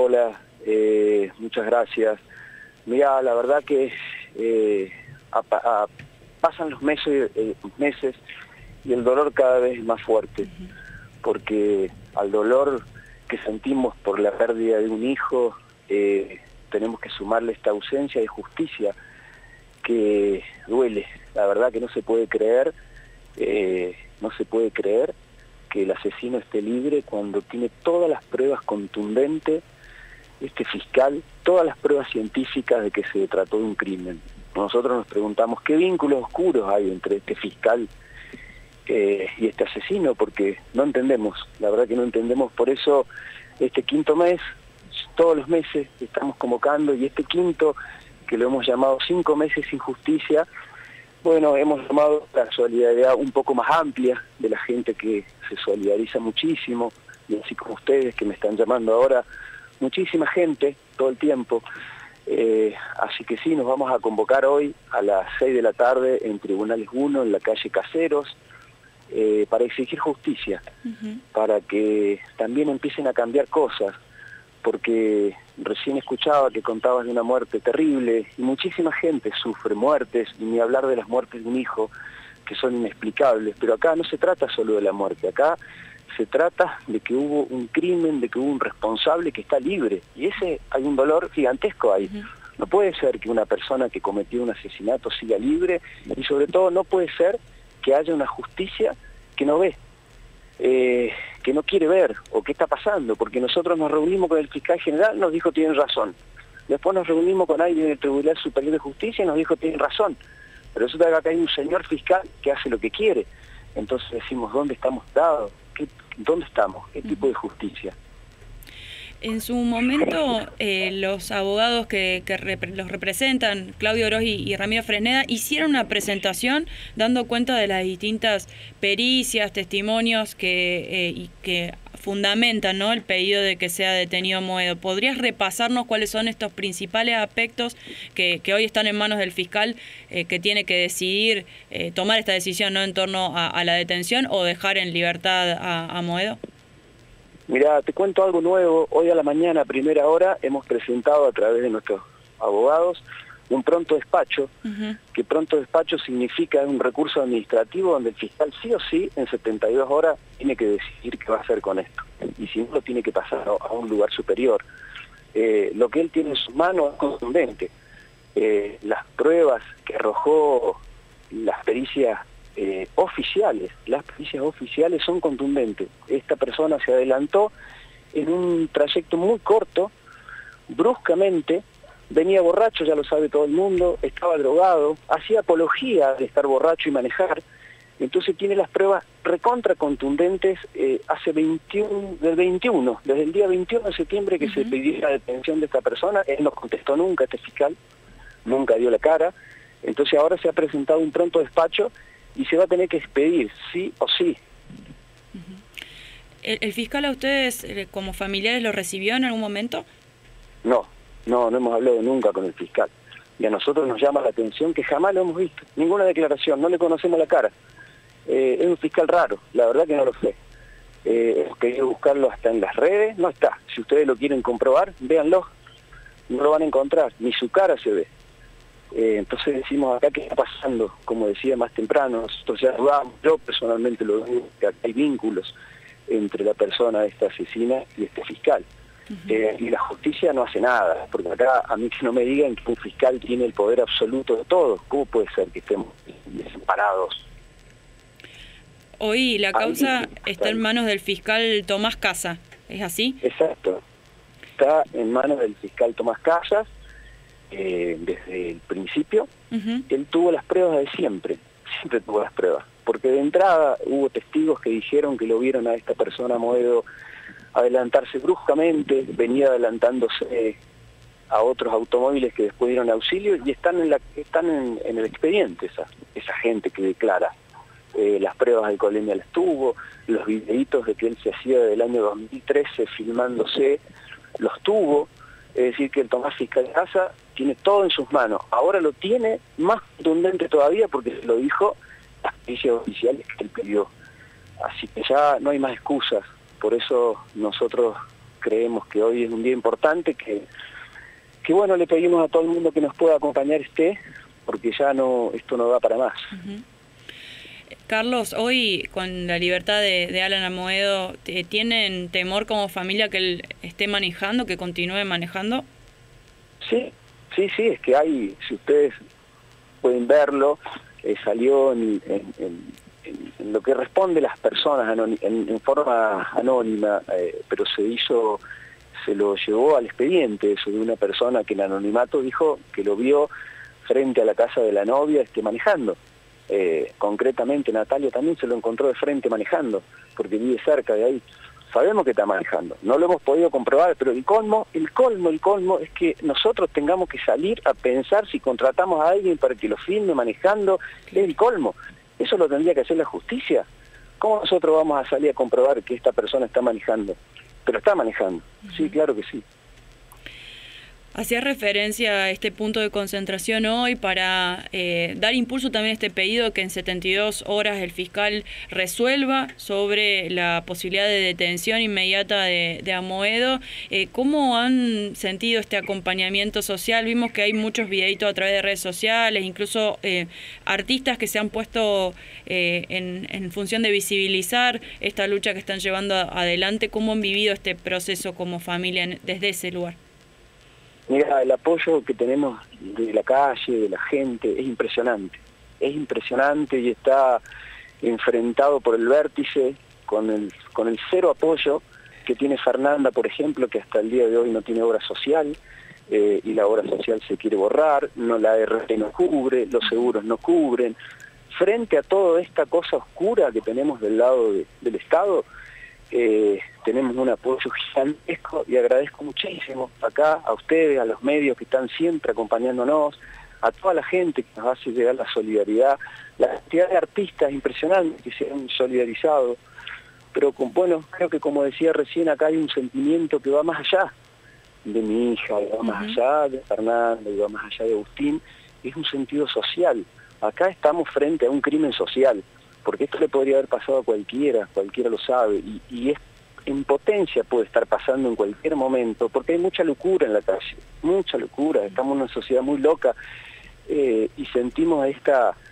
Hola, muchas gracias. Mira, la verdad que pasan los meses y el dolor cada vez es más fuerte, porque al dolor que sentimos por la pérdida de un hijo, tenemos que sumarle esta ausencia de justicia que duele. La verdad que no se puede creer que el asesino esté libre cuando tiene todas las pruebas contundentes, este fiscal, todas las pruebas científicas de que se trató de un crimen. Nosotros nos preguntamos qué vínculos oscuros hay entre este fiscal y este asesino, porque no entendemos, la verdad que no entendemos. Por eso este quinto mes, todos los meses estamos convocando, y este quinto, que lo hemos llamado 5 meses sin justicia, bueno, hemos llamado la solidaridad un poco más amplia de la gente que se solidariza muchísimo, y así como ustedes que me están llamando ahora, muchísima gente todo el tiempo. Así que sí, nos vamos a convocar hoy a las 6 de la tarde en Tribunales 1, en la calle Caseros, para exigir justicia, para que también empiecen a cambiar cosas, porque recién escuchaba que contabas de una muerte terrible, y muchísima gente sufre muertes, y ni hablar de las muertes de un hijo, que son inexplicables. Pero acá no se trata solo de la muerte, acá se trata de que hubo un crimen, de que hubo un responsable que está libre, y ese hay un dolor gigantesco ahí. No puede ser que una persona que cometió un asesinato siga libre, y sobre todo no puede ser que haya una justicia que no ve, que no quiere ver, o qué está pasando, porque nosotros nos reunimos con el fiscal general, nos dijo tienen razón. Después nos reunimos con alguien del Tribunal Superior de Justicia y nos dijo tienen razón. Pero resulta que acá hay un señor fiscal que hace lo que quiere. Entonces decimos, ¿dónde estamos dados? ¿Dónde estamos? ¿Qué tipo de justicia? En su momento, los abogados que los representan, Claudio Oroz y Ramiro Fresneda, hicieron una presentación dando cuenta de las distintas pericias, testimonios que fundamentan, ¿no?, el pedido de que sea detenido Moedo. ¿Podrías repasarnos cuáles son estos principales aspectos que hoy están en manos del fiscal, que tiene que decidir, tomar esta decisión, ¿no?, en torno a la detención o dejar en libertad a Moedo? Mira, te cuento algo nuevo. Hoy a la mañana, a primera hora, hemos presentado a través de nuestros abogados un pronto despacho, que pronto despacho significa un recurso administrativo donde el fiscal sí o sí en 72 horas tiene que decidir qué va a hacer con esto, y si no lo tiene que pasar a un lugar superior. Lo que él tiene en sus manos es contundente. Las pruebas que arrojó las pericias oficiales son contundentes. Esta persona se adelantó en un trayecto muy corto, bruscamente, venía borracho, ya lo sabe todo el mundo, estaba drogado, hacía apología de estar borracho y manejar. Entonces tiene las pruebas recontra contundentes. Desde el día 21 de septiembre que se pidió la detención de esta persona, él no contestó nunca, este fiscal, nunca dio la cara. Entonces ahora se ha presentado un pronto despacho y se va a tener que expedir, sí o sí. ¿El fiscal a ustedes, como familiares, lo recibió en algún momento? No hemos hablado nunca con el fiscal. Y a nosotros nos llama la atención que jamás lo hemos visto, ninguna declaración, no le conocemos la cara. Es un fiscal raro, la verdad que no lo sé. Hemos querido buscarlo hasta en las redes, no está. Si ustedes lo quieren comprobar, véanlo, no lo van a encontrar, ni su cara se ve. Entonces decimos acá qué está pasando. Como decía más temprano, nosotros ya dudamos, yo personalmente lo digo, que hay vínculos entre la persona esta asesina y este fiscal. Y la justicia no hace nada, porque acá a mí que no me digan que un fiscal tiene el poder absoluto de todo. ¿Cómo puede ser que estemos desamparados? Hoy la causa está en manos del fiscal Tomás Casa, ¿es así? Exacto, está en manos del fiscal Tomás Casas. Desde el principio, él tuvo las pruebas de siempre tuvo las pruebas, porque de entrada hubo testigos que dijeron que lo vieron a esta persona Moedo adelantarse bruscamente, venía adelantándose a otros automóviles que después dieron auxilio, y están en el expediente esa gente que declara. Las pruebas de alcoholemia las tuvo, los videitos de que él se hacía del año 2013 filmándose, los tuvo. Es decir, que el Tomás Fiscal Casa tiene todo en sus manos. Ahora lo tiene más contundente todavía porque se lo dijo las pericias oficiales que él pidió. Así que ya no hay más excusas. Por eso nosotros creemos que hoy es un día importante, que bueno, le pedimos a todo el mundo que nos pueda acompañar porque ya esto no da para más. Carlos, hoy con la libertad de Alan Amoedo, ¿tienen temor como familia que él esté manejando, que continúe manejando? Sí, es que si ustedes pueden verlo, salió en lo que responde las personas en forma anónima, pero se lo llevó al expediente eso de una persona que en anonimato dijo que lo vio frente a la casa de la novia manejando. Concretamente Natalia también se lo encontró de frente manejando, porque vive cerca de ahí. Sabemos que está manejando, no lo hemos podido comprobar, pero el colmo es que nosotros tengamos que salir a pensar si contratamos a alguien para que lo filme manejando, es el colmo. Eso lo tendría que hacer la justicia. ¿Cómo nosotros vamos a salir a comprobar que esta persona está manejando? Pero está manejando, sí, claro que sí. Hacía referencia a este punto de concentración hoy para dar impulso también a este pedido que en 72 horas el fiscal resuelva sobre la posibilidad de detención inmediata de Amoedo. ¿Cómo han sentido este acompañamiento social? Vimos que hay muchos videitos a través de redes sociales, incluso artistas que se han puesto en función de visibilizar esta lucha que están llevando adelante. ¿Cómo han vivido este proceso como familia desde ese lugar? Mira, el apoyo que tenemos de la calle, de la gente, es impresionante y está enfrentado por el vértice con el cero apoyo que tiene Fernanda, por ejemplo, que hasta el día de hoy no tiene obra social, y la obra social se quiere borrar, la ART no cubre, los seguros no cubren. Frente a toda esta cosa oscura que tenemos del lado del Estado, tenemos un apoyo gigantesco y agradezco muchísimo acá a ustedes, a los medios que están siempre acompañándonos, a toda la gente que nos hace llegar la solidaridad, la cantidad de artistas impresionantes que se han solidarizado, pero creo que como decía recién, acá hay un sentimiento que va más allá de mi hija, y va más allá de Fernanda, y va más allá de Agustín, es un sentido social. Acá estamos frente a un crimen social, porque esto le podría haber pasado a cualquiera lo sabe, y en potencia puede estar pasando en cualquier momento, porque hay mucha locura en la calle, mucha locura, estamos en una sociedad muy loca, y sentimos este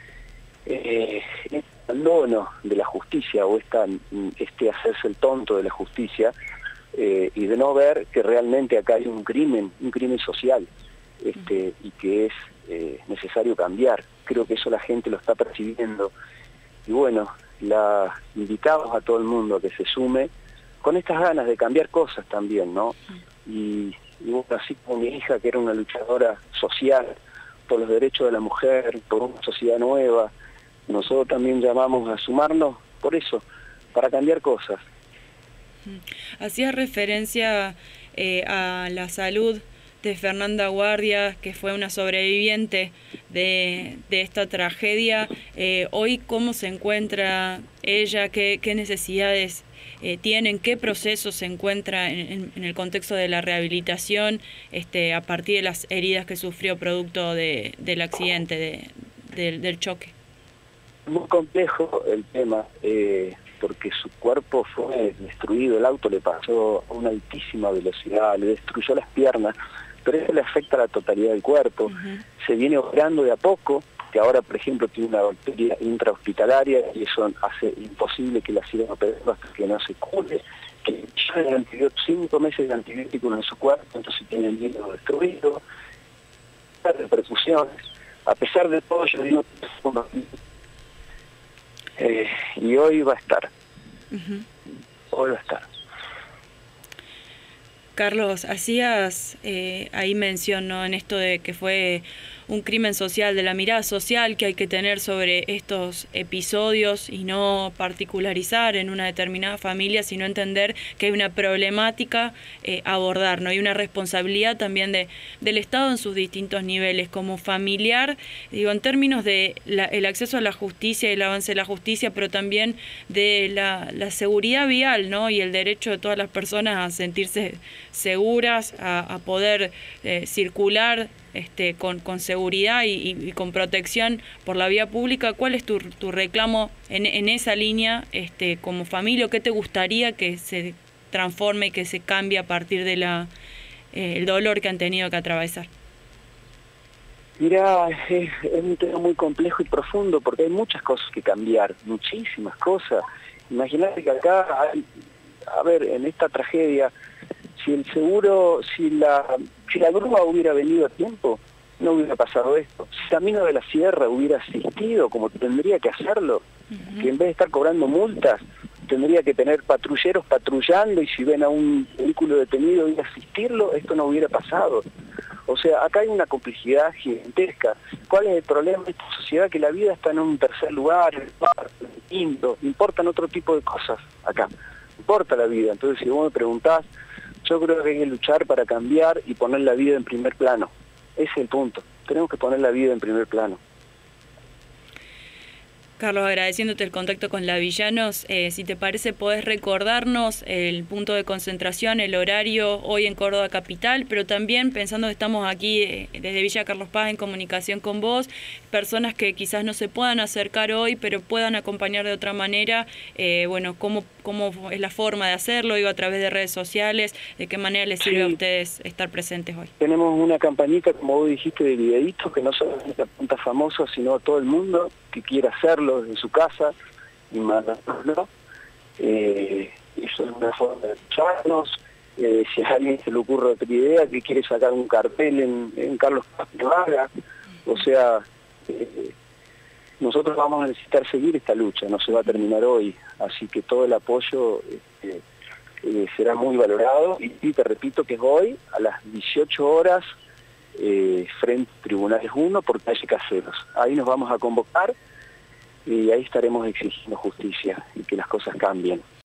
abandono de la justicia, o este hacerse el tonto de la justicia, y de no ver que realmente acá hay un crimen social, y que es necesario cambiar. Creo que eso la gente lo está percibiendo. Y bueno, invitamos a todo el mundo a que se sume con estas ganas de cambiar cosas también, ¿no? Y bueno, así como mi hija, que era una luchadora social por los derechos de la mujer, por una sociedad nueva, nosotros también llamamos a sumarnos por eso, para cambiar cosas. Hacía referencia a la salud de Fernanda Guardia, que fue una sobreviviente de esta tragedia. Hoy, ¿cómo se encuentra ella? ¿Qué necesidades tiene? ¿En qué proceso se encuentra en el contexto de la rehabilitación a partir de las heridas que sufrió producto del accidente, del choque? Muy complejo el tema, porque su cuerpo fue destruido, el auto le pasó a una altísima velocidad, le destruyó las piernas, pero eso le afecta a la totalidad del cuerpo. Se viene operando de a poco, que ahora, por ejemplo, tiene una bacteria intrahospitalaria y eso hace imposible que la sigan operando hasta que no se cure, que ya el antibiótico, 5 meses de antibiótico en su cuerpo, entonces tiene el hígado destruido, repercusiones. A pesar de todo, yo digo, y hoy va a estar. Hoy va a estar. Carlos, hacías ahí mención, ¿no?, en esto de que fue un crimen social, de la mirada social que hay que tener sobre estos episodios y no particularizar en una determinada familia, sino entender que hay una problemática a abordar, ¿no? Hay una responsabilidad también del Estado en sus distintos niveles, como familiar, digo, en términos de el acceso a la justicia y el avance de la justicia, pero también de la seguridad vial, ¿no?, y el derecho de todas las personas a sentirse seguras, a poder circular con seguridad y con protección por la vía pública. ¿Cuál es tu reclamo en esa línea como familia? ¿Qué te gustaría que se transforme y que se cambie a partir de el dolor que han tenido que atravesar? Mirá, es un tema muy complejo y profundo porque hay muchas cosas que cambiar, muchísimas cosas. Imagínate que acá hay, a ver, en esta tragedia, si el seguro, si la grúa hubiera venido a tiempo, no hubiera pasado esto. Si Camino de la Sierra hubiera asistido como tendría que hacerlo, que en vez de estar cobrando multas, tendría que tener patrulleros patrullando y si ven a un vehículo detenido ir a asistirlo, esto no hubiera pasado. O sea, acá hay una complejidad gigantesca. ¿Cuál es el problema de esta sociedad? Que la vida está en un tercer lugar, en el quinto, importan otro tipo de cosas acá. Importa la vida. Entonces, si vos me preguntás, yo creo que hay que luchar para cambiar y poner la vida en primer plano. Ese es el punto. Tenemos que poner la vida en primer plano. Carlos, agradeciéndote el contacto con La Villanos, si te parece podés recordarnos el punto de concentración, el horario hoy en Córdoba Capital, pero también pensando que estamos aquí desde Villa Carlos Paz en comunicación con vos, personas que quizás no se puedan acercar hoy, pero puedan acompañar de otra manera, bueno, cómo es la forma de hacerlo, digo, a través de redes sociales, de qué manera les sirve a ustedes estar presentes hoy. Tenemos una campañita, como vos dijiste, de videitos, que no solamente apunta a famosos, sino a todo el mundo que quiera hacerlo en su casa y mandarlo. Eso es una forma de escucharnos. Si a alguien se le ocurre otra idea, que quiere sacar un cartel en Carlos Paz, lo haga. O sea, nosotros vamos a necesitar seguir esta lucha, no se va a terminar hoy, así que todo el apoyo será muy valorado y te repito que es hoy a las 18 horas frente a Tribunales 1 por calle Caseros. Ahí nos vamos a convocar y ahí estaremos exigiendo justicia y que las cosas cambien.